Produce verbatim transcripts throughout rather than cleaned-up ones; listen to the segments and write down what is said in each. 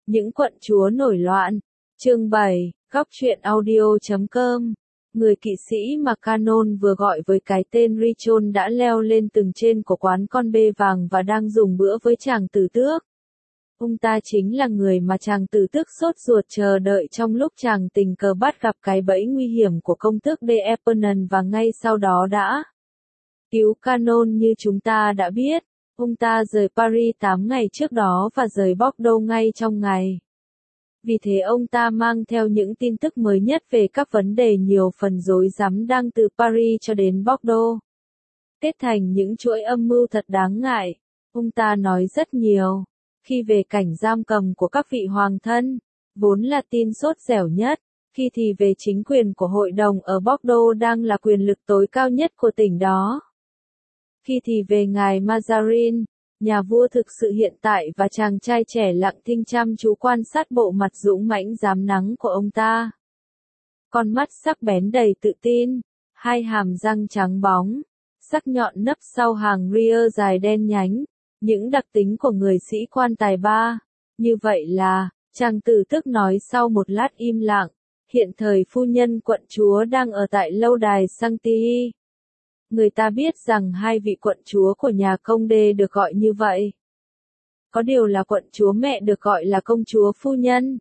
Những quận chúa nổi loạn. Chương bảy, góc truyện audio chấm com. Người kỵ sĩ mà Canon vừa gọi với cái tên Richon đã leo lên tầng trên của quán con bê vàng và đang dùng bữa với chàng tử tước. Ông ta chính là người mà chàng tử tước sốt ruột chờ đợi trong lúc chàng tình cờ bắt gặp cái bẫy nguy hiểm của công tước de Epernay và ngay sau đó đã cứu Canon. Như chúng ta đã biết, ông ta rời Paris tám ngày trước đó và rời Bordeaux ngay trong ngày. Vì thế ông ta mang theo những tin tức mới nhất về các vấn đề nhiều phần rối rắm đang từ Paris cho đến Bordeaux. Kết thành những chuỗi âm mưu thật đáng ngại. Ông ta nói rất nhiều khi về cảnh giam cầm của các vị hoàng thân, vốn là tin sốt dẻo nhất, khi thì về chính quyền của hội đồng ở Bordeaux đang là quyền lực tối cao nhất của tỉnh đó. Khi thì về ngài Mazarin, nhà vua thực sự hiện tại và chàng trai trẻ lặng thinh chăm chú quan sát bộ mặt dũng mãnh rám nắng của ông ta. Con mắt sắc bén đầy tự tin, hai hàm răng trắng bóng, sắc nhọn nấp sau hàng ria dài đen nhánh, những đặc tính của người sĩ quan tài ba. Như vậy là, chàng tử tước nói sau một lát im lặng, hiện thời phu nhân quận chúa đang ở tại lâu đài Sanctilly. Người ta biết rằng hai vị quận chúa của nhà công đê được gọi như vậy. Có điều là quận chúa mẹ được gọi là công chúa phu nhân.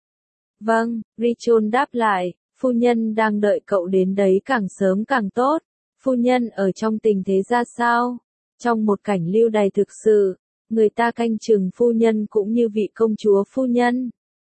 Vâng, Richon đáp lại, phu nhân đang đợi cậu đến đấy càng sớm càng tốt. Phu nhân ở trong tình thế ra sao? Trong một cảnh lưu đày thực sự, người ta canh chừng phu nhân cũng như vị công chúa phu nhân.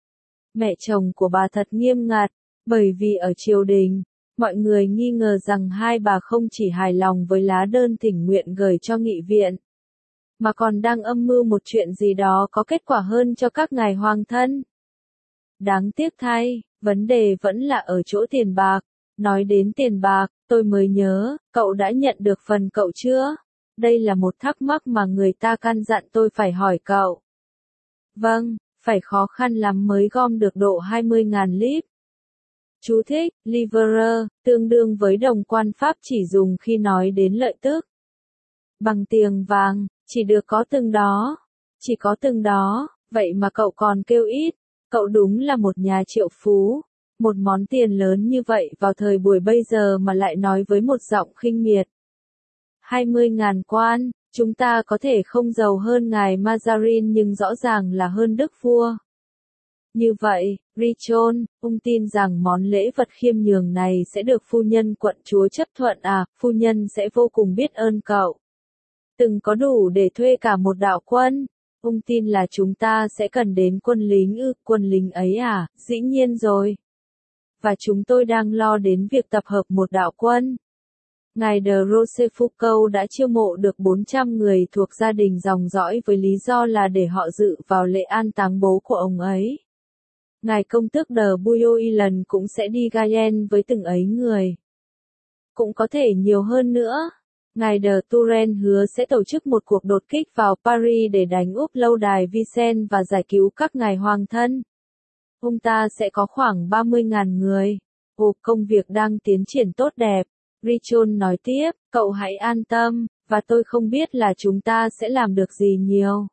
Mẹ chồng của bà thật nghiêm ngặt, bởi vì ở triều đình, mọi người nghi ngờ rằng hai bà không chỉ hài lòng với lá đơn thỉnh nguyện gửi cho nghị viện, mà còn đang âm mưu một chuyện gì đó có kết quả hơn cho các ngài hoàng thân. Đáng tiếc thay, vấn đề vẫn là ở chỗ tiền bạc. Nói đến tiền bạc, tôi mới nhớ, cậu đã nhận được phần cậu chưa? Đây là một thắc mắc mà người ta căn dặn tôi phải hỏi cậu. Vâng, phải khó khăn lắm mới gom được độ hai mươi nghìn líp. Chú thích, livre, tương đương với đồng quan Pháp chỉ dùng khi nói đến lợi tức. Bằng tiền vàng, chỉ được có từng đó. Chỉ có từng đó, vậy mà cậu còn kêu ít. Cậu đúng là một nhà triệu phú. Một món tiền lớn như vậy vào thời buổi bây giờ mà lại nói với một giọng khinh miệt. hai mươi ngàn quan, chúng ta có thể không giàu hơn ngài Mazarin nhưng rõ ràng là hơn đức vua. Như vậy, Richon, ông tin rằng món lễ vật khiêm nhường này sẽ được phu nhân quận chúa chấp thuận à, phu nhân sẽ vô cùng biết ơn cậu. Từng có đủ để thuê cả một đạo quân. Ông tin là chúng ta sẽ cần đến quân lính ư, quân lính ấy à, dĩ nhiên rồi. Và chúng tôi đang lo đến việc tập hợp một đạo quân. Ngài de Rochefoucauld đã chiêu mộ được bốn trăm người thuộc gia đình dòng dõi với lý do là để họ dự vào lễ an táng bố của ông ấy. Ngài công tước de Bouillon cũng sẽ đi Guyenne với từng ấy người. Cũng có thể nhiều hơn nữa. Ngài de Turenne hứa sẽ tổ chức một cuộc đột kích vào Paris để đánh úp lâu đài Vincennes và giải cứu các ngài hoàng thân. Ông ta sẽ có khoảng ba mươi nghìn người. Ồ, công việc đang tiến triển tốt đẹp. Richon nói tiếp, cậu hãy an tâm, và tôi không biết là chúng ta sẽ làm được gì nhiều.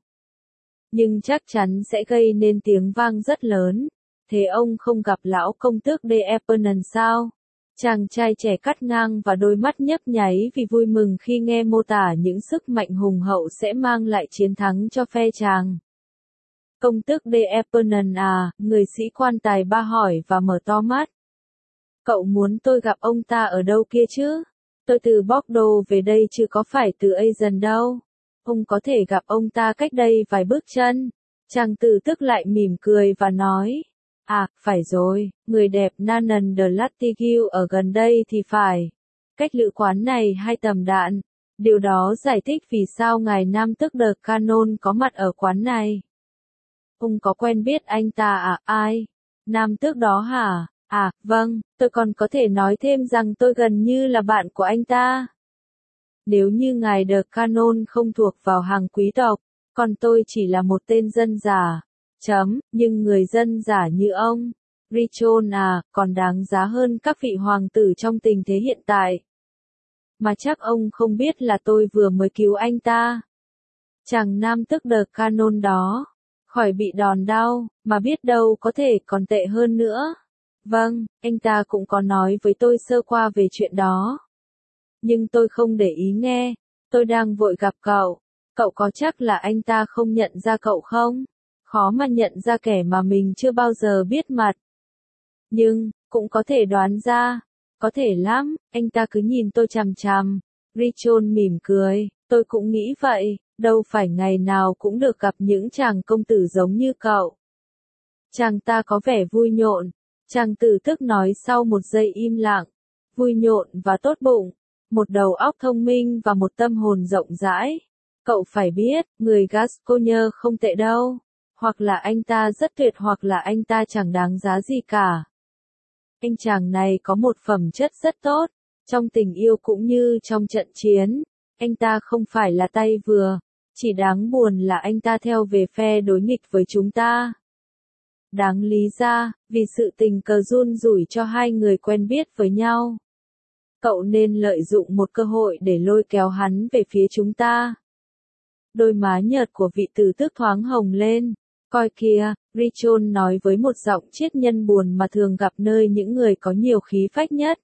Nhưng chắc chắn sẽ gây nên tiếng vang rất lớn. Thế ông không gặp lão công tước de Epernay sao? Chàng trai trẻ cắt ngang và đôi mắt nhấp nháy vì vui mừng khi nghe mô tả những sức mạnh hùng hậu sẽ mang lại chiến thắng cho phe chàng. Công tước de Epernay à, người sĩ quan tài ba hỏi và mở to mắt. Cậu muốn tôi gặp ông ta ở đâu kia chứ? Tôi từ Bordeaux về đây chứ có phải từ Agen đâu. Ông có thể gặp ông ta cách đây vài bước chân. Chàng tử tước lại mỉm cười và nói. À, phải rồi, người đẹp Nanon de Latiguë ở gần đây thì phải. Cách lữ quán này hai tầm đạn. Điều đó giải thích vì sao ngài Nam tước de Canon có mặt ở quán này. Ông có quen biết anh ta à? Ai? Nam tước đó hả? À, vâng, tôi còn có thể nói thêm rằng tôi gần như là bạn của anh ta. Nếu như ngài de Canon không thuộc vào hàng quý tộc, còn tôi chỉ là một tên dân giả. Chấm, nhưng người dân giả như ông, Richon à, còn đáng giá hơn các vị hoàng tử trong tình thế hiện tại. Mà chắc ông không biết là tôi vừa mới cứu anh ta. Chàng nam tước de Canon đó, khỏi bị đòn đau, mà biết đâu có thể còn tệ hơn nữa. Vâng, anh ta cũng có nói với tôi sơ qua về chuyện đó. Nhưng tôi không để ý nghe, tôi đang vội gặp cậu. Cậu có chắc là anh ta không nhận ra cậu không? Khó mà nhận ra kẻ mà mình chưa bao giờ biết mặt. Nhưng, cũng có thể đoán ra. Có thể lắm, anh ta cứ nhìn tôi chằm chằm. Richon mỉm cười, tôi cũng nghĩ vậy, đâu phải ngày nào cũng được gặp những chàng công tử giống như cậu. Chàng ta có vẻ vui nhộn, chàng tử tức nói sau một giây im lặng, vui nhộn và tốt bụng, một đầu óc thông minh và một tâm hồn rộng rãi. Cậu phải biết, người Gascogne không tệ đâu, hoặc là anh ta rất tuyệt hoặc là anh ta chẳng đáng giá gì cả. Anh chàng này có một phẩm chất rất tốt, trong tình yêu cũng như trong trận chiến, anh ta không phải là tay vừa, chỉ đáng buồn là anh ta theo về phe đối nghịch với chúng ta. Đáng lý ra, vì sự tình cờ giun rủi cho hai người quen biết với nhau. Cậu nên lợi dụng một cơ hội để lôi kéo hắn về phía chúng ta. Đôi má nhợt của vị tử tước thoáng hồng lên. Coi kìa, Richon nói với một giọng triết nhân buồn mà thường gặp nơi những người có nhiều khí phách nhất.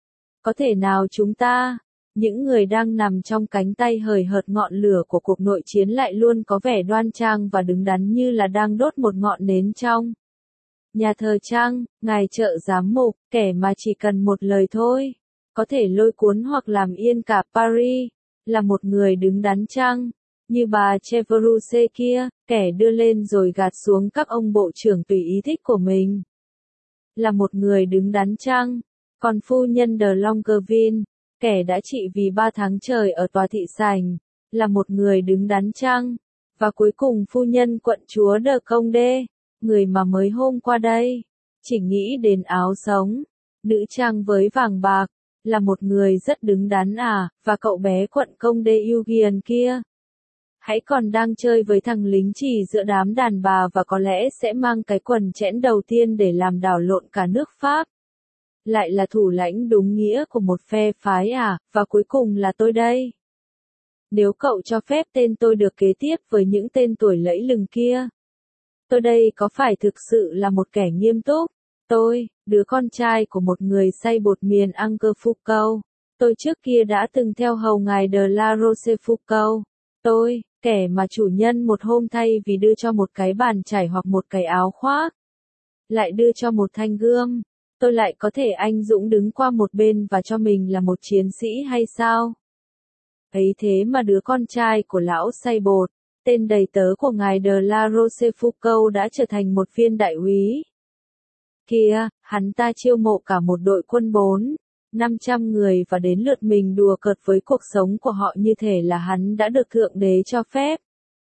Có thể nào chúng ta, những người đang nằm trong cánh tay hời hợt ngọn lửa của cuộc nội chiến lại luôn có vẻ đoan trang và đứng đắn như là đang đốt một ngọn nến trong nhà thờ chăng, ngài trợ giám mục, kẻ mà chỉ cần một lời thôi, có thể lôi cuốn hoặc làm yên cả Paris, là một người đứng đắn chăng? Như bà Chevreuse kia, kẻ đưa lên rồi gạt xuống các ông bộ trưởng tùy ý thích của mình. Là một người đứng đắn chăng? Còn phu nhân de Longueville, kẻ đã trị vì ba tháng trời ở tòa thị sảnh, là một người đứng đắn chăng? Và cuối cùng phu nhân quận chúa de Condé, người mà mới hôm qua đây, chỉ nghĩ đến áo sống, nữ trang với vàng bạc, là một người rất đứng đắn à, và cậu bé quận Condé Eugène kia. Hãy còn đang chơi với thằng lính chỉ giữa đám đàn bà và có lẽ sẽ mang cái quần chẽn đầu tiên để làm đảo lộn cả nước Pháp. Lại là thủ lãnh đúng nghĩa của một phe phái à, và cuối cùng là tôi đây. Nếu cậu cho phép tên tôi được kế tiếp với những tên tuổi lẫy lừng kia. Tôi đây có phải thực sự là một kẻ nghiêm túc? Tôi, đứa con trai của một người xay bột miền Angers-Foucault. Tôi trước kia đã từng theo hầu ngài de la Rochefoucauld. Tôi, kẻ mà chủ nhân một hôm thay vì đưa cho một cái bàn chải hoặc một cái áo khoác, lại đưa cho một thanh gươm. Tôi lại có thể anh dũng đứng qua một bên và cho mình là một chiến sĩ hay sao? Ấy thế mà đứa con trai của lão xay bột, tên đầy tớ của ngài de la Rochefoucauld đã trở thành một viên đại úy. Kìa, hắn ta chiêu mộ cả một đội quân bốn, năm trăm người và đến lượt mình đùa cợt với cuộc sống của họ như thể là hắn đã được Thượng Đế cho phép.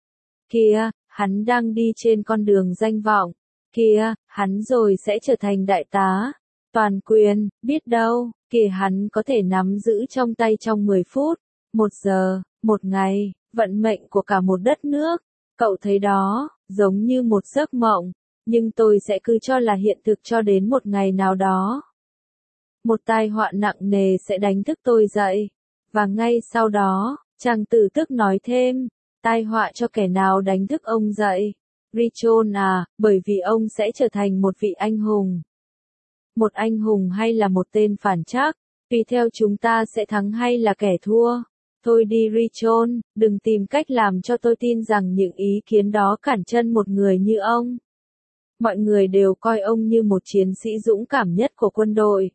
Kìa, hắn đang đi trên con đường danh vọng. Kìa, hắn rồi sẽ trở thành đại tá. Toàn quyền, biết đâu, kìa hắn có thể nắm giữ trong tay trong mười phút, một giờ, một ngày, vận mệnh của cả một đất nước. Cậu thấy đó, giống như một giấc mộng, nhưng tôi sẽ cứ cho là hiện thực cho đến một ngày nào đó. Một tai họa nặng nề sẽ đánh thức tôi dậy. Và ngay sau đó, chàng tử tức nói thêm, tai họa cho kẻ nào đánh thức ông dậy. Richon à, bởi vì ông sẽ trở thành một vị anh hùng. Một anh hùng hay là một tên phản trắc, tùy theo chúng ta sẽ thắng hay là kẻ thua. Thôi đi Richon, đừng tìm cách làm cho tôi tin rằng những ý kiến đó cản chân một người như ông. Mọi người đều coi ông như một chiến sĩ dũng cảm nhất của quân đội.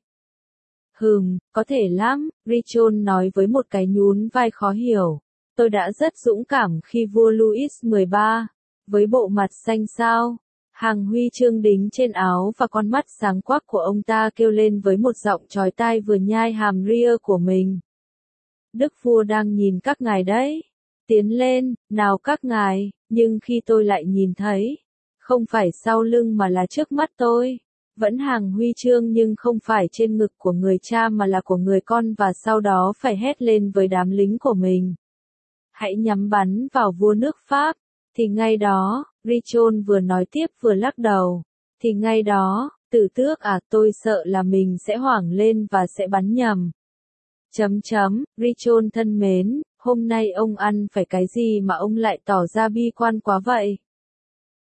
Hừm, có thể lắm, Richon nói với một cái nhún vai khó hiểu. Tôi đã rất dũng cảm khi vua Louis mười ba, với bộ mặt xanh xao, hàng huy chương đính trên áo và con mắt sáng quắc của ông ta kêu lên với một giọng chói tai vừa nhai hàm ria của mình. Đức vua đang nhìn các ngài đấy. Tiến lên, nào các ngài, nhưng khi tôi lại nhìn thấy, không phải sau lưng mà là trước mắt tôi. Vẫn hàng huy chương nhưng không phải trên ngực của người cha mà là của người con và sau đó phải hét lên với đám lính của mình. Hãy nhắm bắn vào vua nước Pháp. Thì ngay đó, Richon vừa nói tiếp vừa lắc đầu. Thì ngay đó, tử tước à tôi sợ là mình sẽ hoảng lên và sẽ bắn nhầm. Chấm chấm, Richon thân mến, hôm nay ông ăn phải cái gì mà ông lại tỏ ra bi quan quá vậy?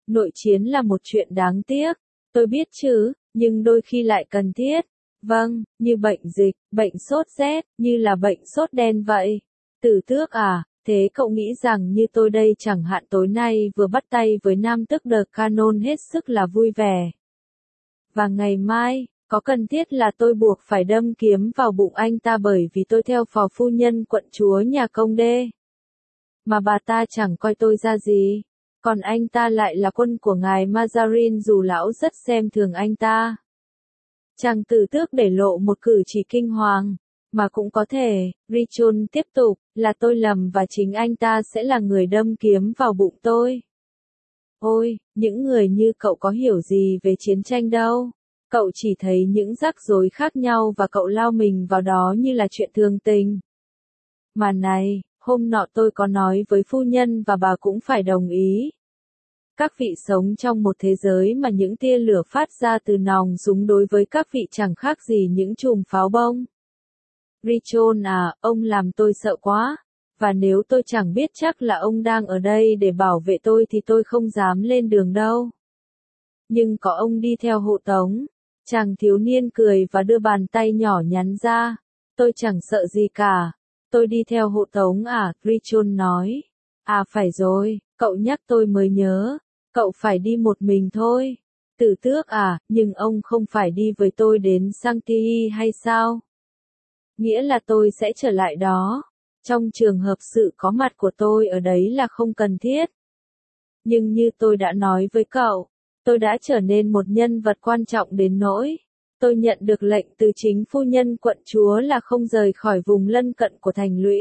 Nội chiến là một chuyện đáng tiếc. Tôi biết chứ, nhưng đôi khi lại cần thiết. Vâng, như bệnh dịch, bệnh sốt rét, như là bệnh sốt đen vậy. Tử Tước à, thế cậu nghĩ rằng như tôi đây chẳng hạn tối nay vừa bắt tay với nam tước The Canon hết sức là vui vẻ. Và ngày mai, có cần thiết là tôi buộc phải đâm kiếm vào bụng anh ta bởi vì tôi theo phò phu nhân quận chúa nhà công đê. Mà bà ta chẳng coi tôi ra gì. Còn anh ta lại là quân của ngài Mazarin dù lão rất xem thường anh ta. Chàng Tử Tước để lộ một cử chỉ kinh hoàng. Mà cũng có thể, Richon tiếp tục, là tôi lầm và chính anh ta sẽ là người đâm kiếm vào bụng tôi. Ôi, những người như cậu có hiểu gì về chiến tranh đâu. Cậu chỉ thấy những rắc rối khác nhau và cậu lao mình vào đó như là chuyện thường tình. Mà này, hôm nọ tôi có nói với phu nhân và bà cũng phải đồng ý. Các vị sống trong một thế giới mà những tia lửa phát ra từ nòng súng đối với các vị chẳng khác gì những chùm pháo bông. Richon à, ông làm tôi sợ quá. Và nếu tôi chẳng biết chắc là ông đang ở đây để bảo vệ tôi thì tôi không dám lên đường đâu. Nhưng có ông đi theo hộ tống. Chàng thiếu niên cười và đưa bàn tay nhỏ nhắn ra. Tôi chẳng sợ gì cả. Tôi đi theo hộ tống à, Richon nói. À phải rồi, cậu nhắc tôi mới nhớ. Cậu phải đi một mình thôi. Tử Tước à, nhưng ông không phải đi với tôi đến Sanctii hay sao? Nghĩa là tôi sẽ trở lại đó. Trong trường hợp sự có mặt của tôi ở đấy là không cần thiết. Nhưng như tôi đã nói với cậu, tôi đã trở nên một nhân vật quan trọng đến nỗi. Tôi nhận được lệnh từ chính phu nhân quận chúa là không rời khỏi vùng lân cận của thành lũy.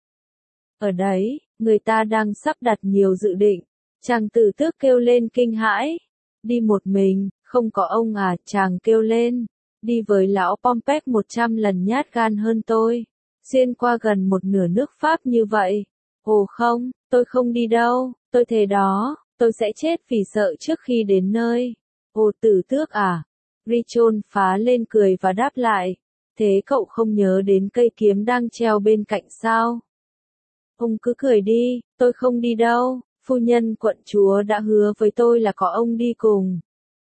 Ở đấy, người ta đang sắp đặt nhiều dự định. Chàng Tử Tước kêu lên kinh hãi. Đi một mình, không có ông à, chàng kêu lên. Đi với lão Pompey một trăm lần nhát gan hơn tôi. Xuyên qua gần một nửa nước Pháp như vậy. Ồ không, tôi không đi đâu, tôi thề đó, tôi sẽ chết vì sợ trước khi đến nơi. Ồ Tử Tước à? Richon phá lên cười và đáp lại. Thế cậu không nhớ đến cây kiếm đang treo bên cạnh sao? Ông cứ cười đi, tôi không đi đâu, phu nhân quận chúa đã hứa với tôi là có ông đi cùng.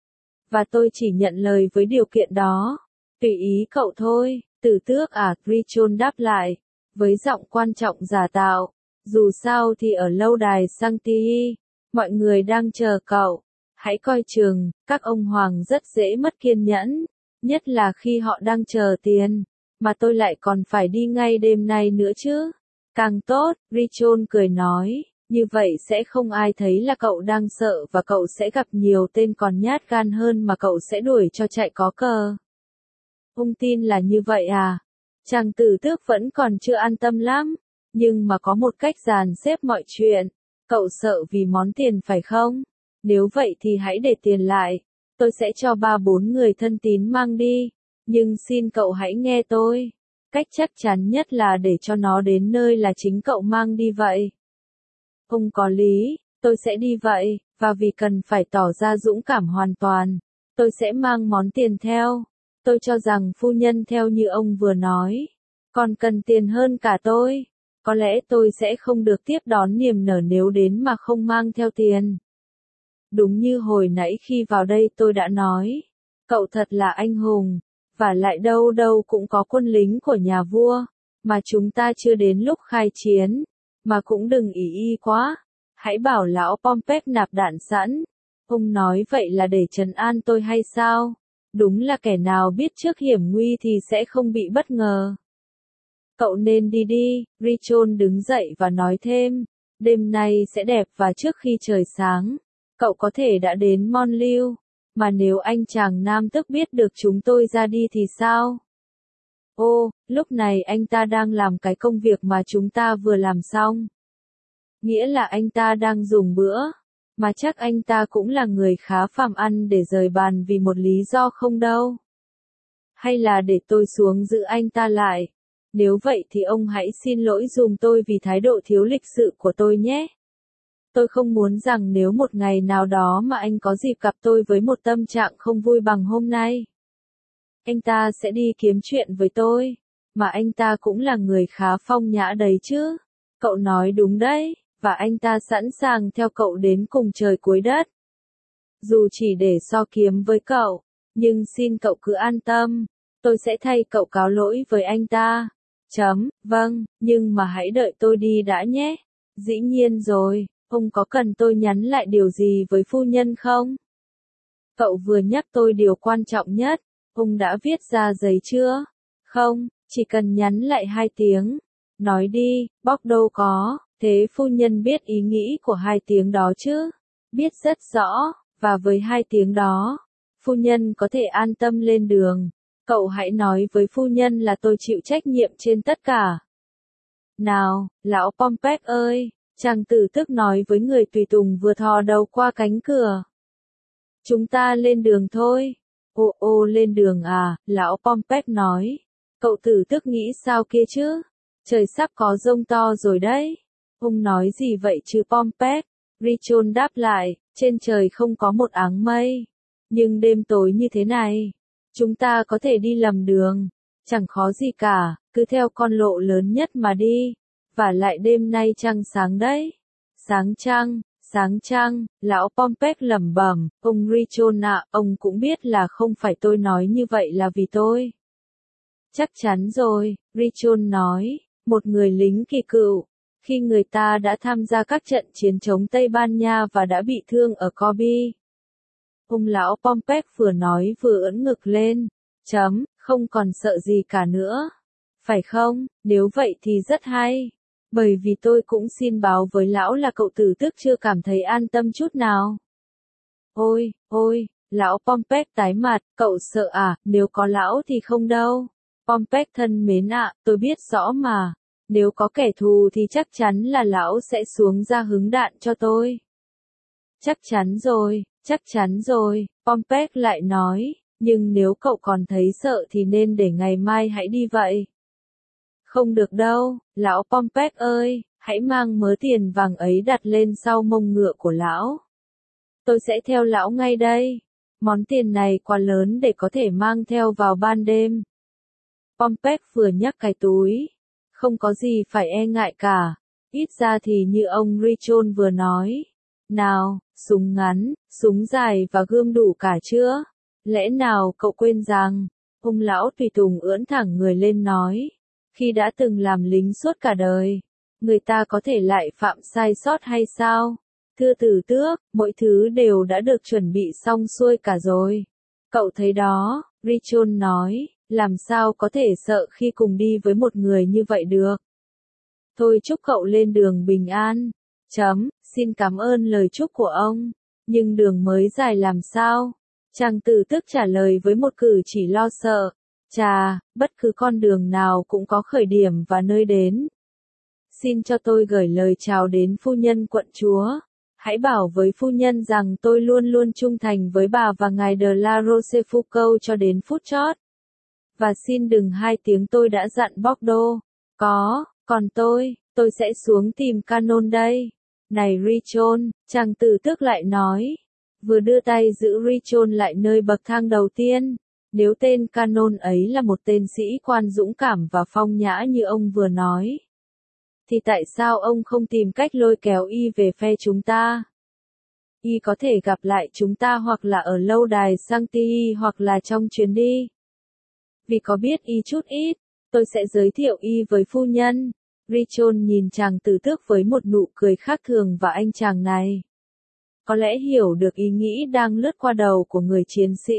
Và tôi chỉ nhận lời với điều kiện đó. Tùy ý cậu thôi, Tử Tước à, Richon đáp lại, với giọng quan trọng giả tạo. Dù sao thì ở lâu đài Sanctii, mọi người đang chờ cậu. Hãy coi chừng, các ông hoàng rất dễ mất kiên nhẫn, nhất là khi họ đang chờ tiền, mà tôi lại còn phải đi ngay đêm nay nữa chứ. Càng tốt, Richon cười nói, như vậy sẽ không ai thấy là cậu đang sợ và cậu sẽ gặp nhiều tên còn nhát gan hơn mà cậu sẽ đuổi cho chạy có cờ. Ông tin là như vậy à? Chàng Tử Tước vẫn còn chưa an tâm lắm, nhưng mà có một cách dàn xếp mọi chuyện. Cậu sợ vì món tiền phải không? Nếu vậy thì hãy để tiền lại. Tôi sẽ cho ba bốn người thân tín mang đi. Nhưng xin cậu hãy nghe tôi. Cách chắc chắn nhất là để cho nó đến nơi là chính cậu mang đi vậy. Ông có lý, tôi sẽ đi vậy, và vì cần phải tỏ ra dũng cảm hoàn toàn, tôi sẽ mang món tiền theo. Tôi cho rằng phu nhân theo như ông vừa nói, còn cần tiền hơn cả tôi. Có lẽ tôi sẽ không được tiếp đón niềm nở nếu đến mà không mang theo tiền. Đúng như hồi nãy khi vào đây tôi đã nói, cậu thật là anh hùng, và lại đâu đâu cũng có quân lính của nhà vua, mà chúng ta chưa đến lúc khai chiến, mà cũng đừng ỷ y quá. Hãy bảo lão Pompey nạp đạn sẵn. Ông nói vậy là để trấn an tôi hay sao? Đúng là kẻ nào biết trước hiểm nguy thì sẽ không bị bất ngờ. Cậu nên đi đi, Richon đứng dậy và nói thêm, đêm nay sẽ đẹp và trước khi trời sáng, cậu có thể đã đến Monliu, mà nếu anh chàng nam tước biết được chúng tôi ra đi thì sao? Ô, lúc này anh ta đang làm cái công việc mà chúng ta vừa làm xong. Nghĩa là anh ta đang dùng bữa, mà chắc anh ta cũng là người khá phàm ăn để rời bàn vì một lý do không đâu. Hay là để tôi xuống giữ anh ta lại? Nếu vậy thì ông hãy xin lỗi dùm tôi vì thái độ thiếu lịch sự của tôi nhé. Tôi không muốn rằng nếu một ngày nào đó mà anh có dịp gặp tôi với một tâm trạng không vui bằng hôm nay, anh ta sẽ đi kiếm chuyện với tôi, mà anh ta cũng là người khá phong nhã đấy chứ. Cậu nói đúng đấy, và anh ta sẵn sàng theo cậu đến cùng trời cuối đất. dù chỉ để so kiếm với cậu, nhưng xin cậu cứ an tâm, tôi sẽ thay cậu cáo lỗi với anh ta. Chấm, vâng, nhưng mà hãy đợi tôi đi đã nhé. Dĩ nhiên rồi, ông có cần tôi nhắn lại điều gì với phu nhân không? Cậu vừa nhắc tôi điều quan trọng nhất, ông đã viết ra giấy chưa? Không, chỉ cần nhắn lại hai tiếng. Nói đi, bóc đâu có, thế phu nhân biết ý nghĩ của hai tiếng đó chứ? Biết rất rõ, và với hai tiếng đó, phu nhân có thể an tâm lên đường. Cậu hãy nói với phu nhân là tôi chịu trách nhiệm trên tất cả. Nào, lão Pompek ơi, chàng tử tức nói với người tùy tùng vừa thò đầu qua cánh cửa. Chúng ta lên đường thôi. Ô ô lên đường à, lão Pompek nói. Cậu tử tức nghĩ sao kia chứ? Trời sắp có giông to rồi đấy. Ông nói gì vậy chứ Pompek? Richon đáp lại, trên trời không có một áng mây. Nhưng đêm tối như thế này, chúng ta có thể đi lầm đường. Chẳng khó gì cả, cứ theo con lộ lớn nhất mà đi. Và lại đêm nay trăng sáng đấy. Sáng trăng, sáng trăng, lão Pompek lẩm bẩm, ông Richon ạ, ông cũng biết là không phải tôi nói như vậy là vì tôi. Chắc chắn rồi, Richon nói, một người lính kỳ cựu, khi người ta đã tham gia các trận chiến chống Tây Ban Nha và đã bị thương ở Kobe. Ông lão Pompek vừa nói vừa ưỡn ngực lên, chấm, không còn sợ gì cả nữa. Phải không, nếu vậy thì rất hay. Bởi vì tôi cũng xin báo với lão là cậu tử tức chưa cảm thấy an tâm chút nào. Ôi, ôi, lão Pompek tái mặt, cậu sợ à, nếu có lão thì không đâu. Pompek thân mến ạ, tôi biết rõ mà. Nếu có kẻ thù thì chắc chắn là lão sẽ xuống ra hứng đạn cho tôi. Chắc chắn rồi, chắc chắn rồi, Pompek lại nói, nhưng nếu cậu còn thấy sợ thì nên để ngày mai hãy đi vậy. Không được đâu, lão Pompek ơi, hãy mang mớ tiền vàng ấy đặt lên sau mông ngựa của lão. Tôi sẽ theo lão ngay đây. Món tiền này quá lớn để có thể mang theo vào ban đêm. Pompek vừa nhắc cái túi. Không có gì phải e ngại cả. Ít ra thì như ông Richon vừa nói. Nào, súng ngắn, súng dài và gươm đủ cả chưa? Lẽ nào cậu quên rằng, ông lão tùy tùng ưỡn thẳng người lên nói. Khi đã từng làm lính suốt cả đời, người ta có thể lại phạm sai sót hay sao? Thưa tử tước, mọi thứ đều đã được chuẩn bị xong xuôi cả rồi. Cậu thấy đó, Richon nói, làm sao có thể sợ khi cùng đi với một người như vậy được. Thôi chúc cậu lên đường bình an. Chấm, xin cảm ơn lời chúc của ông. Nhưng đường mới dài làm sao? Chàng tử tước trả lời với một cử chỉ lo sợ. Chà, bất cứ con đường nào cũng có khởi điểm và nơi đến. Xin cho tôi gửi lời chào đến phu nhân quận chúa. Hãy bảo với phu nhân rằng tôi luôn luôn trung thành với bà và ngài de la Rochefoucauld cho đến phút chót. Và xin đừng hai tiếng tôi đã dặn Bordeaux. Có, còn tôi, tôi sẽ xuống tìm Canon đây. Này Richon, chàng tử tước lại nói. Vừa đưa tay giữ Richon lại nơi bậc thang đầu tiên. Nếu tên Canon ấy là một tên sĩ quan dũng cảm và phong nhã như ông vừa nói, thì tại sao ông không tìm cách lôi kéo y về phe chúng ta? Y có thể gặp lại chúng ta hoặc là ở lâu đài Sancti hoặc là trong chuyến đi. Vì có biết y chút ít, tôi sẽ giới thiệu y với phu nhân. Richon nhìn chàng tử tước với một nụ cười khác thường và anh chàng này có lẽ hiểu được ý nghĩ đang lướt qua đầu của người chiến sĩ.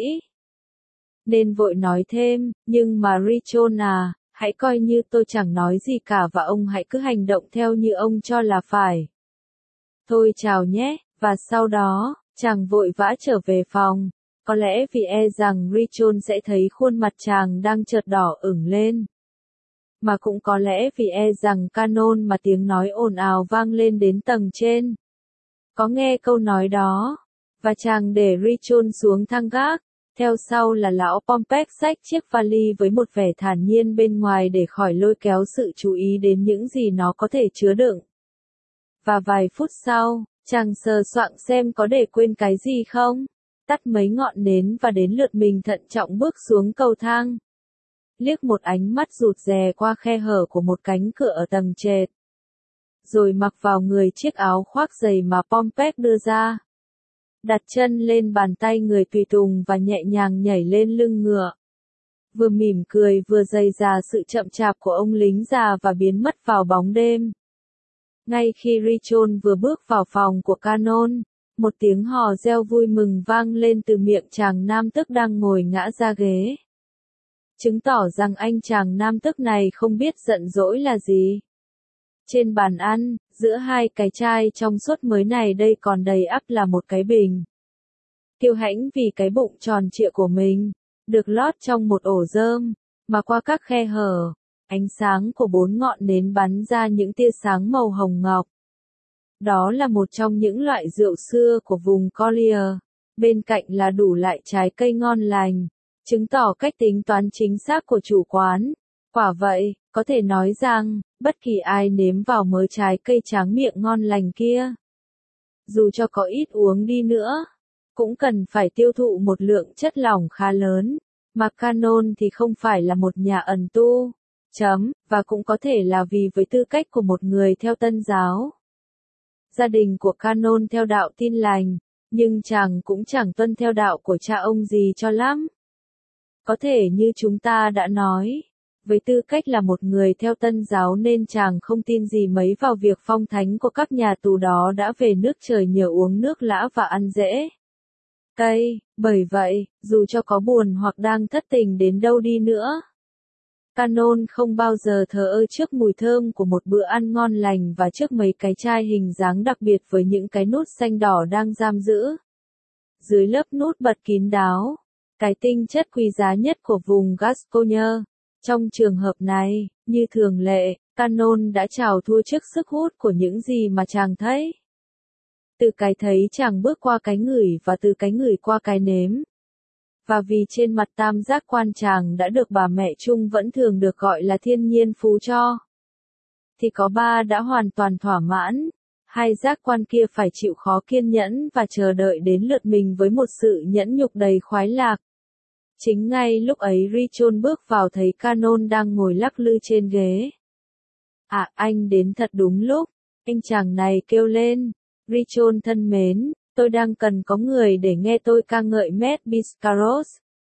Nên vội nói thêm, nhưng mà Richon à, hãy coi như tôi chẳng nói gì cả và ông hãy cứ hành động theo như ông cho là phải. Thôi chào nhé, và sau đó, chàng vội vã trở về phòng, có lẽ vì e rằng Richon sẽ thấy khuôn mặt chàng đang chợt đỏ ửng lên. Mà cũng có lẽ vì e rằng Canon mà tiếng nói ồn ào vang lên đến tầng trên. Có nghe câu nói đó, và chàng để Richon xuống thang gác. Theo sau là lão Pompek xách chiếc vali với một vẻ thản nhiên bên ngoài để khỏi lôi kéo sự chú ý đến những gì nó có thể chứa đựng. Và vài phút sau, chàng sờ soạng xem có để quên cái gì không, tắt mấy ngọn nến và đến lượt mình thận trọng bước xuống cầu thang. Liếc một ánh mắt rụt rè qua khe hở của một cánh cửa ở tầng trệt. Rồi mặc vào người chiếc áo khoác dày mà Pompek đưa ra. đặt chân lên bàn tay người tùy tùng và nhẹ nhàng nhảy lên lưng ngựa. Vừa mỉm cười vừa dày dà sự chậm chạp của ông lính già và biến mất vào bóng đêm. Ngay khi Richon vừa bước vào phòng của Canon, một tiếng hò reo vui mừng vang lên từ miệng chàng nam tước đang ngồi ngã ra ghế. Chứng tỏ rằng anh chàng nam tước này không biết giận dỗi là gì. Trên bàn ăn, giữa hai cái chai trong suốt mới này đây còn đầy ắp là một cái bình. Kiêu hãnh vì cái bụng tròn trịa của mình, được lót trong một ổ rơm, mà qua các khe hở, ánh sáng của bốn ngọn nến bắn ra những tia sáng màu hồng ngọc. Đó là một trong những loại rượu xưa của vùng Collier, bên cạnh là đủ loại trái cây ngon lành, chứng tỏ cách tính toán chính xác của chủ quán. Quả vậy, có thể nói rằng, bất kỳ ai nếm vào mớ trái cây tráng miệng ngon lành kia, dù cho có ít uống đi nữa, cũng cần phải tiêu thụ một lượng chất lỏng khá lớn, mà Canon thì không phải là một nhà ẩn tu, chấm, và cũng có thể là vì với tư cách của một người theo Tân giáo. Gia đình của Canon theo đạo Tin lành, nhưng chàng cũng chẳng tuân theo đạo của cha ông gì cho lắm. Có thể như chúng ta đã nói, với tư cách là một người theo Tân giáo nên chàng không tin gì mấy vào việc phong thánh của các nhà tù đó đã về nước trời nhờ uống nước lã và ăn rễ cây, bởi vậy, dù cho có buồn hoặc đang thất tình đến đâu đi nữa, Canon không bao giờ thờ ơ trước mùi thơm của một bữa ăn ngon lành và trước mấy cái chai hình dáng đặc biệt với những cái nút xanh đỏ đang giam giữ dưới lớp nút bật kín đáo, cái tinh chất quý giá nhất của vùng Gascogne. Trong trường hợp này, như thường lệ, Canon đã chào thua trước sức hút của những gì mà chàng thấy. Từ cái thấy chàng bước qua cái ngửi và từ cái ngửi qua cái nếm. Và vì trên mặt tam giác quan chàng đã được bà mẹ Trung vẫn thường được gọi là thiên nhiên phú cho, thì có ba đã hoàn toàn thỏa mãn, hai giác quan kia phải chịu khó kiên nhẫn và chờ đợi đến lượt mình với một sự nhẫn nhục đầy khoái lạc. Chính ngay lúc ấy Richon bước vào thấy Canon đang ngồi lắc lư trên ghế. À, anh đến thật đúng lúc, anh chàng này kêu lên. Richon thân mến, tôi đang cần có người để nghe tôi ca ngợi Matt Biscaros.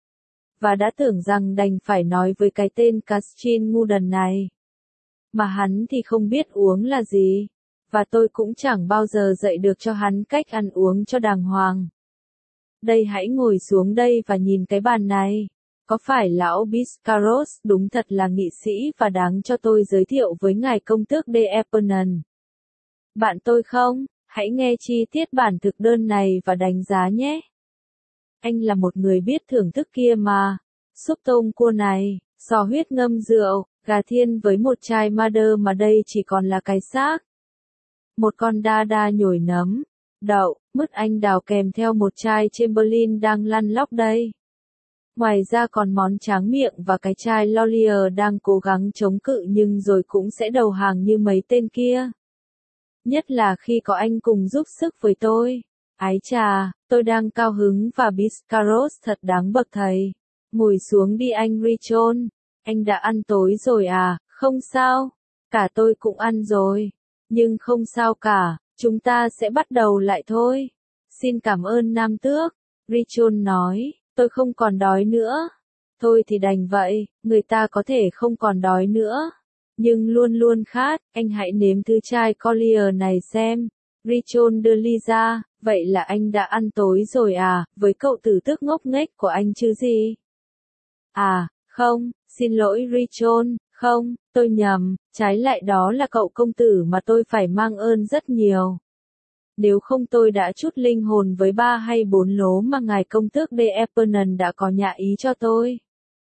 Và đã tưởng rằng đành phải nói với cái tên Castrin ngu đần này. Mà hắn thì không biết uống là gì, và tôi cũng chẳng bao giờ dạy được cho hắn cách ăn uống cho đàng hoàng. Đây hãy ngồi xuống đây và nhìn cái bàn này. Có phải lão Biscaros đúng thật là nghị sĩ và đáng cho tôi giới thiệu với ngài công tước de Epernay. Bạn tôi không? Hãy nghe chi tiết bản thực đơn này và đánh giá nhé. Anh là một người biết thưởng thức kia mà. Súp tôm cua này, sò huyết ngâm rượu, gà thiên với một chai Mader mà đây chỉ còn là cái xác. Một con đa đa nhồi nấm, đậu, mứt anh đào kèm theo một chai Chamberlain đang lăn lóc đây. Ngoài ra còn món tráng miệng và cái chai Lollier đang cố gắng chống cự nhưng rồi cũng sẽ đầu hàng như mấy tên kia. Nhất là khi có anh cùng giúp sức với tôi. Ái chà, tôi đang cao hứng và Biscaros thật đáng bậc thầy. Ngồi xuống đi anh Richon. Anh đã ăn tối rồi à? Không sao. Cả tôi cũng ăn rồi. Nhưng không sao cả, chúng ta sẽ bắt đầu lại thôi. Xin cảm ơn nam tước. Richon nói, tôi không còn đói nữa. Thôi thì đành vậy, người ta có thể không còn đói nữa. Nhưng luôn luôn khát, anh hãy nếm thứ chai Collier này xem. Richon đưa ly ra, vậy là anh đã ăn tối rồi à, với cậu tử tước ngốc nghếch của anh chứ gì? À, không, xin lỗi Richon, không, tôi nhầm, trái lại đó là cậu công tử mà tôi phải mang ơn rất nhiều. Nếu không tôi đã chút linh hồn với ba hay bốn lố mà ngài công tước de Epernay đã có nhạ ý cho tôi.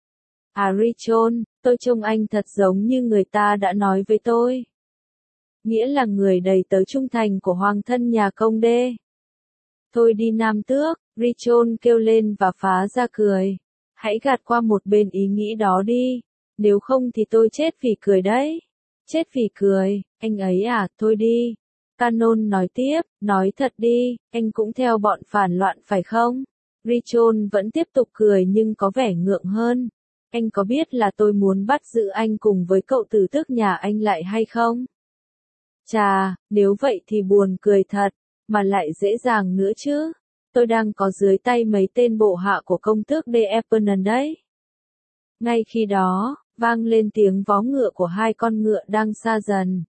À Richon, tôi trông anh thật giống như người ta đã nói với tôi. Nghĩa là người đầy tớ trung thành của hoàng thân nhà công đê. Thôi đi nam tước, Richon kêu lên và phá ra cười. Hãy gạt qua một bên ý nghĩ đó đi, nếu không thì tôi chết vì cười đấy. Chết vì cười, anh ấy à, thôi đi. Canon nói tiếp, nói thật đi, anh cũng theo bọn phản loạn phải không? Richon vẫn tiếp tục cười nhưng có vẻ ngượng hơn. Anh có biết là tôi muốn bắt giữ anh cùng với cậu tử tước nhà anh lại hay không? Chà, nếu vậy thì buồn cười thật, mà lại dễ dàng nữa chứ. tôi đang có dưới tay mấy tên bộ hạ của công tước De Epernay đấy. Ngay khi đó, vang lên tiếng vó ngựa của hai con ngựa đang xa dần.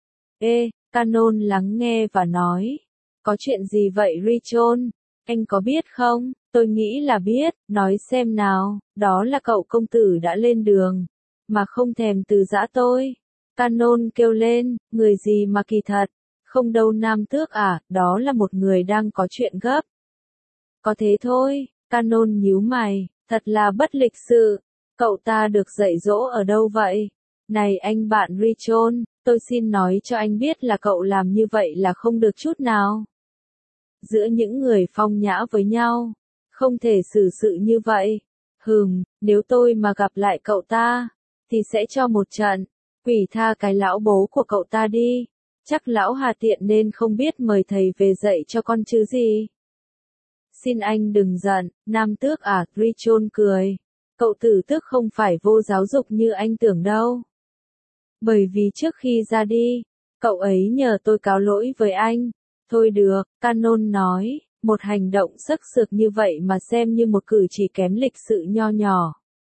Ê, Canon lắng nghe và nói, có chuyện gì vậy Richon? Anh có biết không? Tôi nghĩ là biết, nói xem nào, đó là cậu công tử đã lên đường, mà không thèm từ giã tôi. Canon kêu lên, người gì mà kỳ thật, không đâu Nam Tước à, đó là một người đang có chuyện gấp. Có thế thôi, Canon nhíu mày, thật là bất lịch sự, cậu ta được dạy dỗ ở đâu vậy? Này anh bạn Richon, tôi xin nói cho anh biết là cậu làm như vậy là không được chút nào. Giữa những người phong nhã với nhau, không thể xử sự như vậy. Hừm, nếu tôi mà gặp lại cậu ta, thì sẽ cho một trận, quỷ tha cái lão bố của cậu ta đi. Chắc lão hà tiện nên không biết mời thầy về dạy cho con chứ gì. Xin anh đừng giận, Nam Tước à, Richon cười. Cậu tử tước không phải vô giáo dục như anh tưởng đâu. Bởi vì trước khi ra đi, cậu ấy nhờ tôi cáo lỗi với anh. Thôi được, Canon nói, một hành động sắc sược như vậy mà xem như một cử chỉ kém lịch sự nho nhỏ.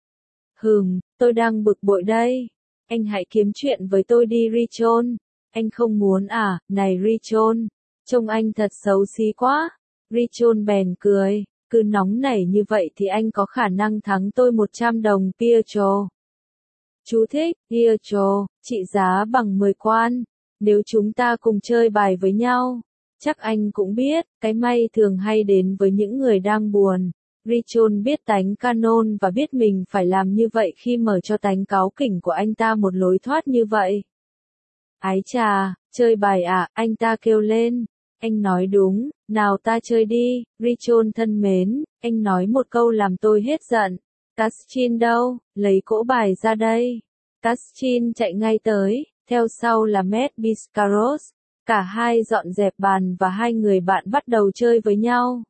Hừm, tôi đang bực bội đây. Anh hãy kiếm chuyện với tôi đi Richon. Anh không muốn à, này Richon, trông anh thật xấu xí quá. Richon bèn cười, cứ nóng nảy như vậy thì anh có khả năng thắng tôi một trăm đồng Pietro. Chú thích, Pietro, trị giá bằng mười quan. Nếu chúng ta cùng chơi bài với nhau, chắc anh cũng biết, cái may thường hay đến với những người đang buồn. Richon biết tánh Canon và biết mình phải làm như vậy khi mở cho tánh cáu kỉnh của anh ta một lối thoát như vậy. Ái chà, chơi bài à, anh ta kêu lên. Anh nói đúng, nào ta chơi đi, Richon thân mến, anh nói một câu làm tôi hết giận. Caschin đâu, lấy cỗ bài ra đây. Caschin chạy ngay tới, theo sau là Matt Biscaros. Cả hai dọn dẹp bàn và hai người bạn bắt đầu chơi với nhau.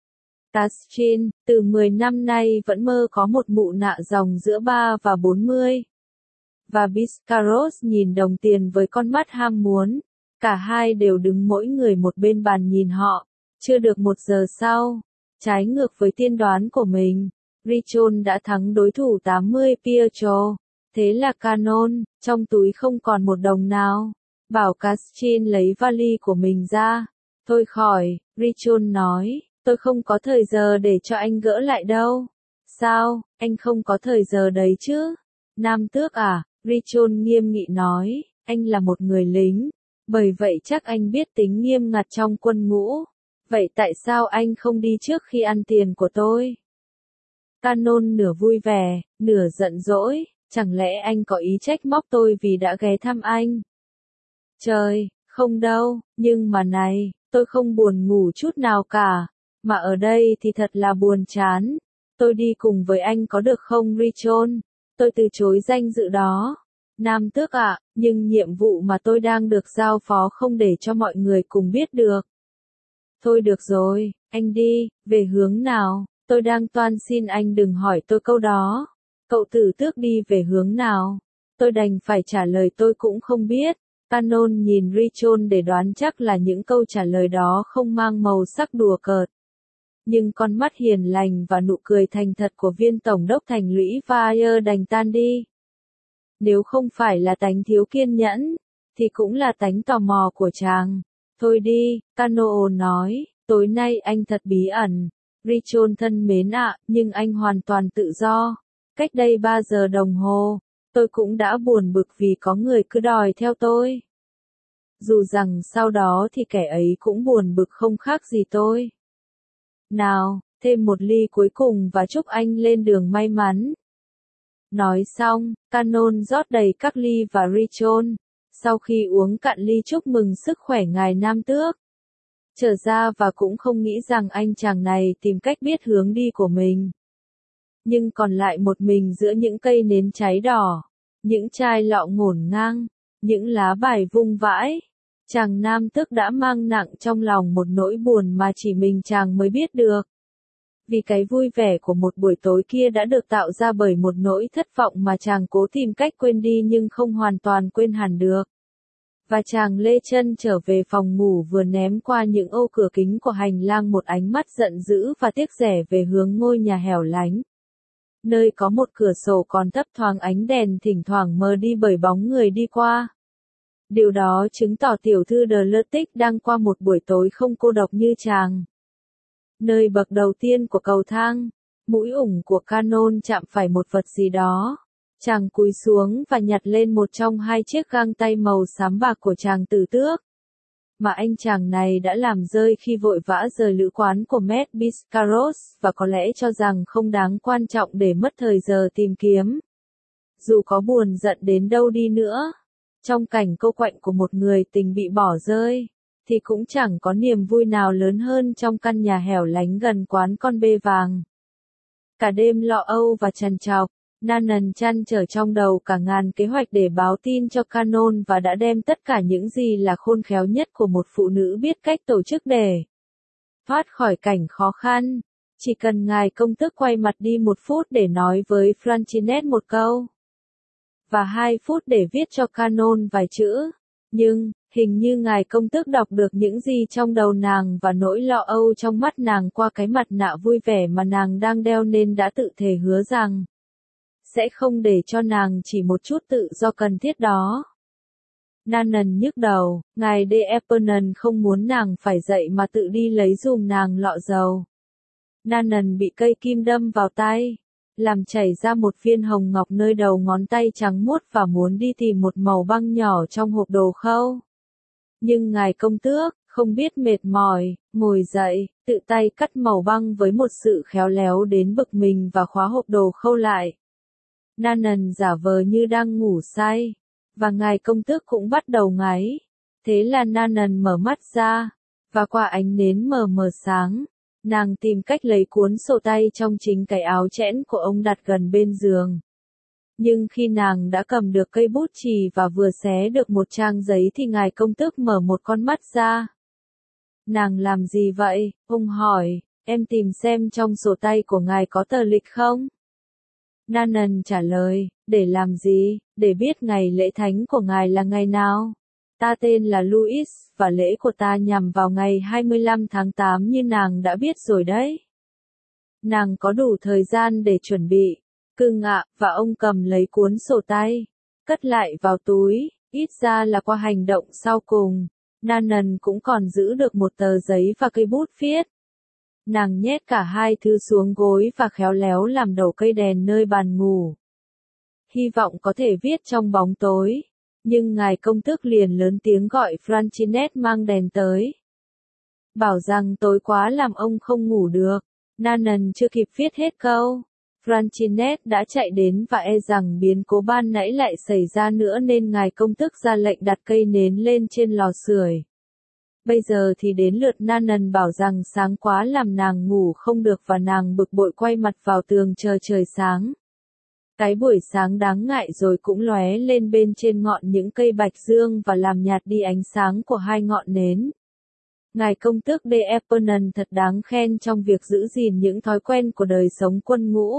Caschin, từ mười năm nay vẫn mơ có một mụ nạ ròng giữa ba và bốn mươi. Và Biscaros nhìn đồng tiền với con mắt ham muốn. Cả hai đều đứng mỗi người một bên bàn nhìn họ. Chưa được một giờ sau, trái ngược với tiên đoán của mình, Richon đã thắng đối thủ tám mươi Pietro. Thế là Canon, trong túi không còn một đồng nào. Bảo Caschin lấy vali của mình ra. Thôi khỏi, Richon nói, tôi không có thời giờ để cho anh gỡ lại đâu. Sao, anh không có thời giờ đấy chứ? Nam Tước à, Richon nghiêm nghị nói, anh là một người lính. Bởi vậy chắc anh biết tính nghiêm ngặt trong quân ngũ. Vậy tại sao anh không đi trước khi ăn tiền của tôi? Canon nửa vui vẻ, nửa giận dỗi, chẳng lẽ anh có ý trách móc tôi vì đã ghé thăm anh? Trời, không đâu, nhưng mà này, tôi không buồn ngủ chút nào cả, mà ở đây thì thật là buồn chán. Tôi đi cùng với anh có được không Richon? Tôi từ chối danh dự đó. Nam Tước ạ, à, nhưng nhiệm vụ mà tôi đang được giao phó không để cho mọi người cùng biết được. Thôi được rồi, anh đi, về hướng nào, tôi đang toan xin anh đừng hỏi tôi câu đó. Cậu tử tước đi về hướng nào? Tôi đành phải trả lời tôi cũng không biết. Canon nhìn Richon để đoán chắc là những câu trả lời đó không mang màu sắc đùa cợt. Nhưng con mắt hiền lành và nụ cười thành thật của viên tổng đốc thành lũy Vayer đành tan đi. Nếu không phải là tánh thiếu kiên nhẫn, thì cũng là tánh tò mò của chàng. Thôi đi, Cano nói, tối nay anh thật bí ẩn. Richon thân mến ạ, nhưng anh hoàn toàn tự do. Cách đây ba giờ đồng hồ, tôi cũng đã buồn bực vì có người cứ đòi theo tôi. Dù rằng sau đó thì kẻ ấy cũng buồn bực không khác gì tôi. Nào, thêm một ly cuối cùng và chúc anh lên đường may mắn. Nói xong, Canon rót đầy các ly và Richon. Sau khi uống cạn ly chúc mừng sức khỏe ngài Nam Tước. Trở ra và cũng không nghĩ rằng anh chàng này tìm cách biết hướng đi của mình. Nhưng còn lại một mình giữa những cây nến cháy đỏ, những chai lọ ngổn ngang, những lá bài vung vãi. Chàng Nam Tước đã mang nặng trong lòng một nỗi buồn mà chỉ mình chàng mới biết được. Vì cái vui vẻ của một buổi tối kia đã được tạo ra bởi một nỗi thất vọng mà chàng cố tìm cách quên đi nhưng không hoàn toàn quên hẳn được. Và chàng lê chân trở về phòng ngủ vừa ném qua những ô cửa kính của hành lang một ánh mắt giận dữ và tiếc rẻ về hướng ngôi nhà hẻo lánh. Nơi có một cửa sổ còn thấp thoáng ánh đèn thỉnh thoảng mờ đi bởi bóng người đi qua. Điều đó chứng tỏ tiểu thư De Lertic đang qua một buổi tối không cô độc như chàng. Nơi bậc đầu tiên của cầu thang, mũi ủng của Canon chạm phải một vật gì đó. Chàng cúi xuống và nhặt lên một trong hai chiếc găng tay màu xám bạc của chàng tử tước. Mà anh chàng này đã làm rơi khi vội vã rời lữ quán của Matt Biscaros và có lẽ cho rằng không đáng quan trọng để mất thời giờ tìm kiếm. Dù có buồn giận đến đâu đi nữa, trong cảnh cô quạnh của một người tình bị bỏ rơi, thì cũng chẳng có niềm vui nào lớn hơn trong căn nhà hẻo lánh gần quán con bê vàng. Cả đêm lo âu và trằn trọc, Nanan chăn trở trong đầu cả ngàn kế hoạch để báo tin cho Canon và đã đem tất cả những gì là khôn khéo nhất của một phụ nữ biết cách tổ chức để thoát khỏi cảnh khó khăn. Chỉ cần ngài công tước quay mặt đi một phút để nói với Francinette một câu. Và hai phút để viết cho Canon vài chữ. Nhưng, hình như ngài công tước đọc được những gì trong đầu nàng và nỗi lo âu trong mắt nàng qua cái mặt nạ vui vẻ mà nàng đang đeo nên đã tự thề hứa rằng sẽ không để cho nàng chỉ một chút tự do cần thiết đó. Nanan nhức đầu, ngài de Epernay không muốn nàng phải dậy mà tự đi lấy dùm nàng lọ dầu. Nanan bị cây kim đâm vào tay, làm chảy ra một viên hồng ngọc nơi đầu ngón tay trắng muốt và muốn đi tìm một mẩu băng nhỏ trong hộp đồ khâu. Nhưng ngài công tước, không biết mệt mỏi, ngồi dậy, tự tay cắt mẩu băng với một sự khéo léo đến bực mình và khóa hộp đồ khâu lại. Nanan giả vờ như đang ngủ say, và ngài công tước cũng bắt đầu ngáy. Thế là Nanan mở mắt ra, và qua ánh nến mờ mờ sáng, nàng tìm cách lấy cuốn sổ tay trong chính cái áo chẽn của ông đặt gần bên giường. Nhưng khi nàng đã cầm được cây bút chì và vừa xé được một trang giấy thì ngài công tước mở một con mắt ra. Nàng làm gì vậy? Ông hỏi, em tìm xem trong sổ tay của ngài có tờ lịch không? Nanan trả lời, để làm gì, để biết ngày lễ thánh của ngài là ngày nào. Ta tên là Louis, và lễ của ta nhằm vào ngày hai mươi lăm tháng tám như nàng đã biết rồi đấy. Nàng có đủ thời gian để chuẩn bị. Cưng ạ, và ông cầm lấy cuốn sổ tay, cất lại vào túi, ít ra là qua hành động sau cùng. Nanan cũng còn giữ được một tờ giấy và cây bút viết. Nàng nhét cả hai thứ xuống gối và khéo léo làm đầu cây đèn nơi bàn ngủ. Hy vọng có thể viết trong bóng tối. Nhưng ngài công tước liền lớn tiếng gọi Francinette mang đèn tới. Bảo rằng tối quá làm ông không ngủ được. Nanan chưa kịp viết hết câu. Francinette đã chạy đến và e rằng biến cố ban nãy lại xảy ra nữa nên ngài công tước ra lệnh đặt cây nến lên trên lò sưởi. Bây giờ thì đến lượt Nanan bảo rằng sáng quá làm nàng ngủ không được và nàng bực bội quay mặt vào tường chờ trời sáng. Cái buổi sáng đáng ngại rồi cũng lóe lên bên trên ngọn những cây bạch dương và làm nhạt đi ánh sáng của hai ngọn nến. Ngài công tước de Epernay thật đáng khen trong việc giữ gìn những thói quen của đời sống quân ngũ.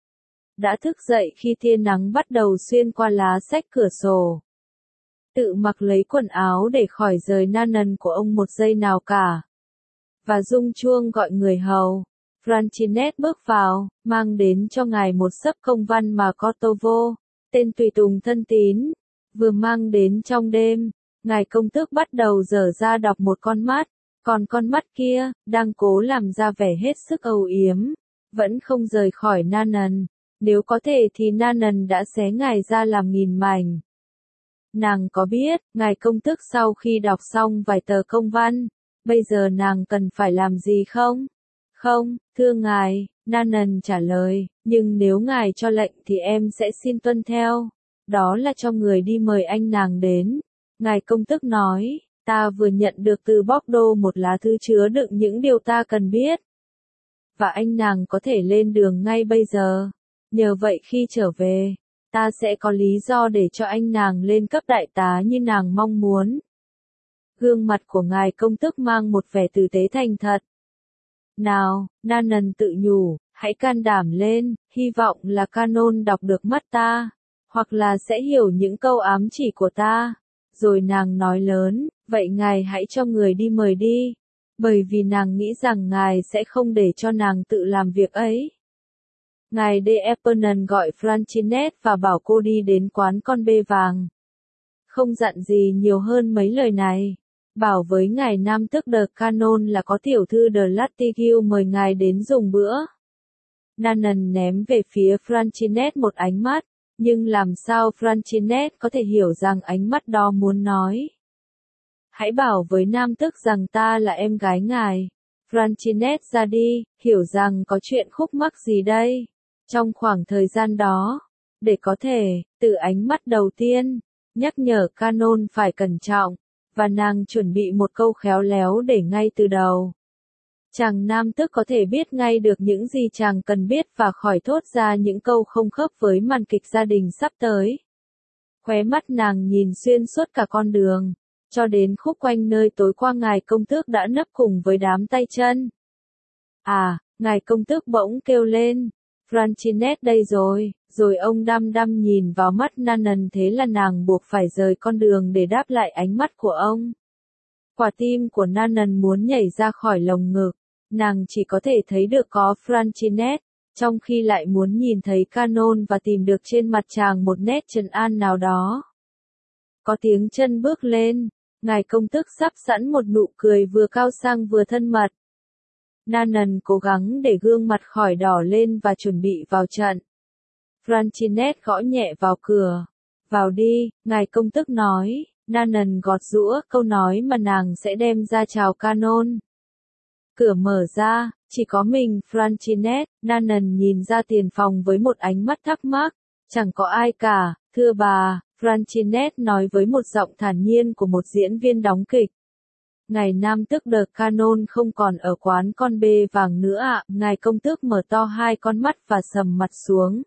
Đã thức dậy khi tia nắng bắt đầu xuyên qua lá sách cửa sổ. Tự mặc lấy quần áo để khỏi rời Nanan của ông một giây nào cả. Và rung chuông gọi người hầu. Francinette bước vào, mang đến cho ngài một xấp công văn mà Cortovo, tên tùy tùng thân tín, vừa mang đến trong đêm. Ngài công tước bắt đầu dở ra đọc một con mắt, còn con mắt kia, đang cố làm ra vẻ hết sức âu yếm, vẫn không rời khỏi Nanan. Nếu có thể thì Nanan đã xé ngài ra làm nghìn mảnh. Nàng có biết, ngài công tước sau khi đọc xong vài tờ công văn, bây giờ nàng cần phải làm gì không? Không, thưa ngài, Nanan trả lời, nhưng nếu ngài cho lệnh thì em sẽ xin tuân theo. Đó là cho người đi mời anh nàng đến. Ngài công tước nói, ta vừa nhận được từ Bordeaux một lá thư chứa đựng những điều ta cần biết. Và anh nàng có thể lên đường ngay bây giờ. Nhờ vậy khi trở về, ta sẽ có lý do để cho anh nàng lên cấp đại tá như nàng mong muốn. Gương mặt của ngài công tước mang một vẻ tử tế thành thật. Nào, Nanan tự nhủ, hãy can đảm lên, hy vọng là Canon đọc được mắt ta, hoặc là sẽ hiểu những câu ám chỉ của ta. rồi nàng nói lớn, vậy ngài hãy cho người đi mời đi, bởi vì nàng nghĩ rằng ngài sẽ không để cho nàng tự làm việc ấy. Ngài De Epernay gọi Francinette và bảo cô đi đến quán con bê vàng. Không dặn gì nhiều hơn mấy lời này. Bảo với ngài nam tước de Canon là có tiểu thư de Latiguil mời ngài đến dùng bữa. Nanan ném về phía Francinette một ánh mắt, nhưng làm sao Francinette có thể hiểu rằng ánh mắt đó muốn nói. Hãy bảo với nam tước rằng ta là em gái ngài. Francinette ra đi, hiểu rằng có chuyện khúc mắc gì đây. Trong khoảng thời gian đó, để có thể, từ ánh mắt đầu tiên, nhắc nhở Canon phải cẩn trọng, và nàng chuẩn bị một câu khéo léo để ngay từ đầu. Chàng nam tước có thể biết ngay được những gì chàng cần biết và khỏi thốt ra những câu không khớp với màn kịch gia đình sắp tới. Khóe mắt nàng nhìn xuyên suốt cả con đường, cho đến khúc quanh nơi tối qua ngài công tước đã nấp cùng với đám tay chân. À, ngài công tước bỗng kêu lên, Francinette đây rồi, rồi ông đăm đăm nhìn vào mắt Nanan, thế là nàng buộc phải rời con đường để đáp lại ánh mắt của ông. Quả tim của Nanan muốn nhảy ra khỏi lồng ngực, nàng chỉ có thể thấy được có Francinette, trong khi lại muốn nhìn thấy Canon và tìm được trên mặt chàng một nét trấn an nào đó. Có tiếng chân bước lên, ngài công tước sắp sẵn một nụ cười vừa cao sang vừa thân mật. Nanan cố gắng để gương mặt khỏi đỏ lên và chuẩn bị vào trận. Francinette gõ nhẹ vào cửa. Vào đi, ngài công tước nói. Nanan gọt giũa câu nói mà nàng sẽ đem ra chào Canon. Cửa mở ra, chỉ có mình Francinette. Nanan nhìn ra tiền phòng với một ánh mắt thắc mắc. Chẳng có ai cả, thưa bà, Francinette nói với một giọng thản nhiên của một diễn viên đóng kịch. Ngài nam tước de Canon không còn ở quán con bê vàng nữa ạ. À. Ngài công tước mở to hai con mắt và sầm mặt xuống.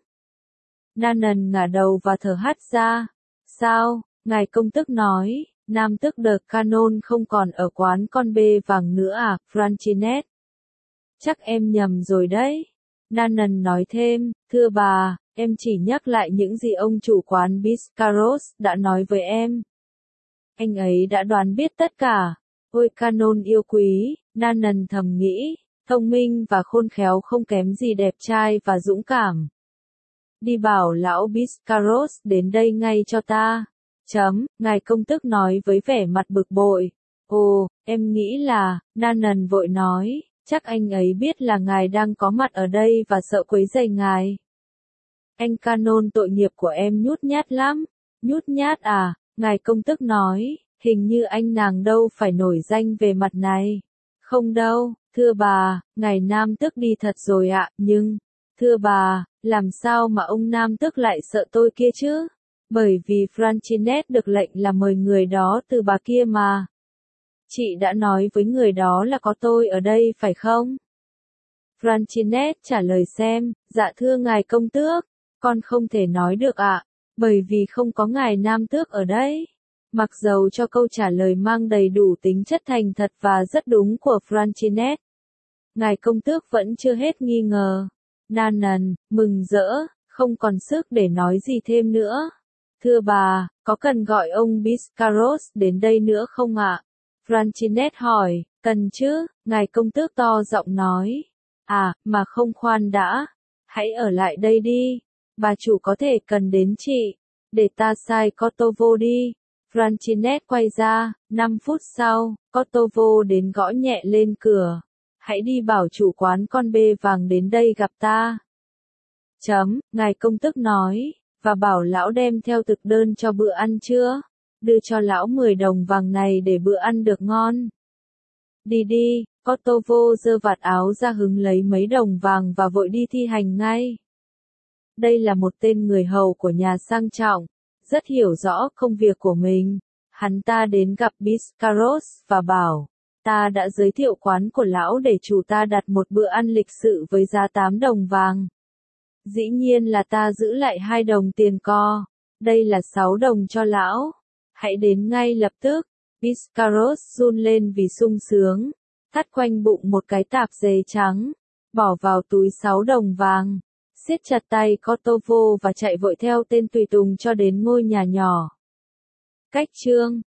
Nanan ngả đầu và thở hắt ra. Sao? Ngài công tước nói, nam tước de Canon không còn ở quán con bê vàng nữa à, Francinette? Chắc em nhầm rồi đấy. Nanan nói thêm, thưa bà, em chỉ nhắc lại những gì ông chủ quán Biscarrosse đã nói với em. Anh ấy đã đoán biết tất cả. Ôi Canon yêu quý, Nanan thầm nghĩ, thông minh và khôn khéo không kém gì đẹp trai và dũng cảm. Đi bảo lão Biscarrosse đến đây ngay cho ta. Chấm, ngài công tước nói với vẻ mặt bực bội. Ồ, em nghĩ là, Nanan vội nói, chắc anh ấy biết là ngài đang có mặt ở đây và sợ quấy rầy ngài. Anh Canon tội nghiệp của em nhút nhát lắm. Nhút nhát à, ngài công tước nói, hình như anh nàng đâu phải nổi danh về mặt này. Không đâu, thưa bà, ngài nam tước đi thật rồi ạ, nhưng, thưa bà, làm sao mà ông nam tước lại sợ tôi kia chứ? Bởi vì Francinette được lệnh là mời người đó từ bà kia mà. Chị đã nói với người đó là có tôi ở đây phải không? Francinette trả lời xem, dạ thưa ngài công tước, con không thể nói được ạ, bởi vì không có ngài nam tước ở đây. Mặc dầu cho câu trả lời mang đầy đủ tính chất thành thật và rất đúng của Francinette. Ngài công tước vẫn chưa hết nghi ngờ. Nanan, mừng rỡ, không còn sức để nói gì thêm nữa. Thưa bà, có cần gọi ông Biscarrosse đến đây nữa không ạ? Francinette hỏi, cần chứ, ngài công tước to giọng nói. À, mà không khoan đã. Hãy ở lại đây đi. Bà chủ có thể cần đến chị. Để ta sai Cortovo đi. Francinette quay ra, năm phút sau, Cortovo đến gõ nhẹ lên cửa. Hãy đi bảo chủ quán con bê vàng đến đây gặp ta. Chấm, ngài công tước nói, và bảo lão đem theo thực đơn cho bữa ăn trưa. Đưa cho lão mười đồng vàng này để bữa ăn được ngon. Đi đi, Cortovo giơ vạt áo ra hứng lấy mấy đồng vàng và vội đi thi hành ngay. Đây là một tên người hầu của nhà sang trọng, rất hiểu rõ công việc của mình. Hắn ta đến gặp Biscarrosse và bảo, ta đã giới thiệu quán của lão để chủ ta đặt một bữa ăn lịch sự với giá tám đồng vàng. Dĩ nhiên là ta giữ lại hai đồng tiền co, đây là sáu đồng cho lão. Hãy đến ngay lập tức. Biscarrosse run lên vì sung sướng, thắt quanh bụng một cái tạp dề trắng, bỏ vào túi sáu đồng vàng, siết chặt tay Cortovo và chạy vội theo tên tùy tùng cho đến ngôi nhà nhỏ. Cách chương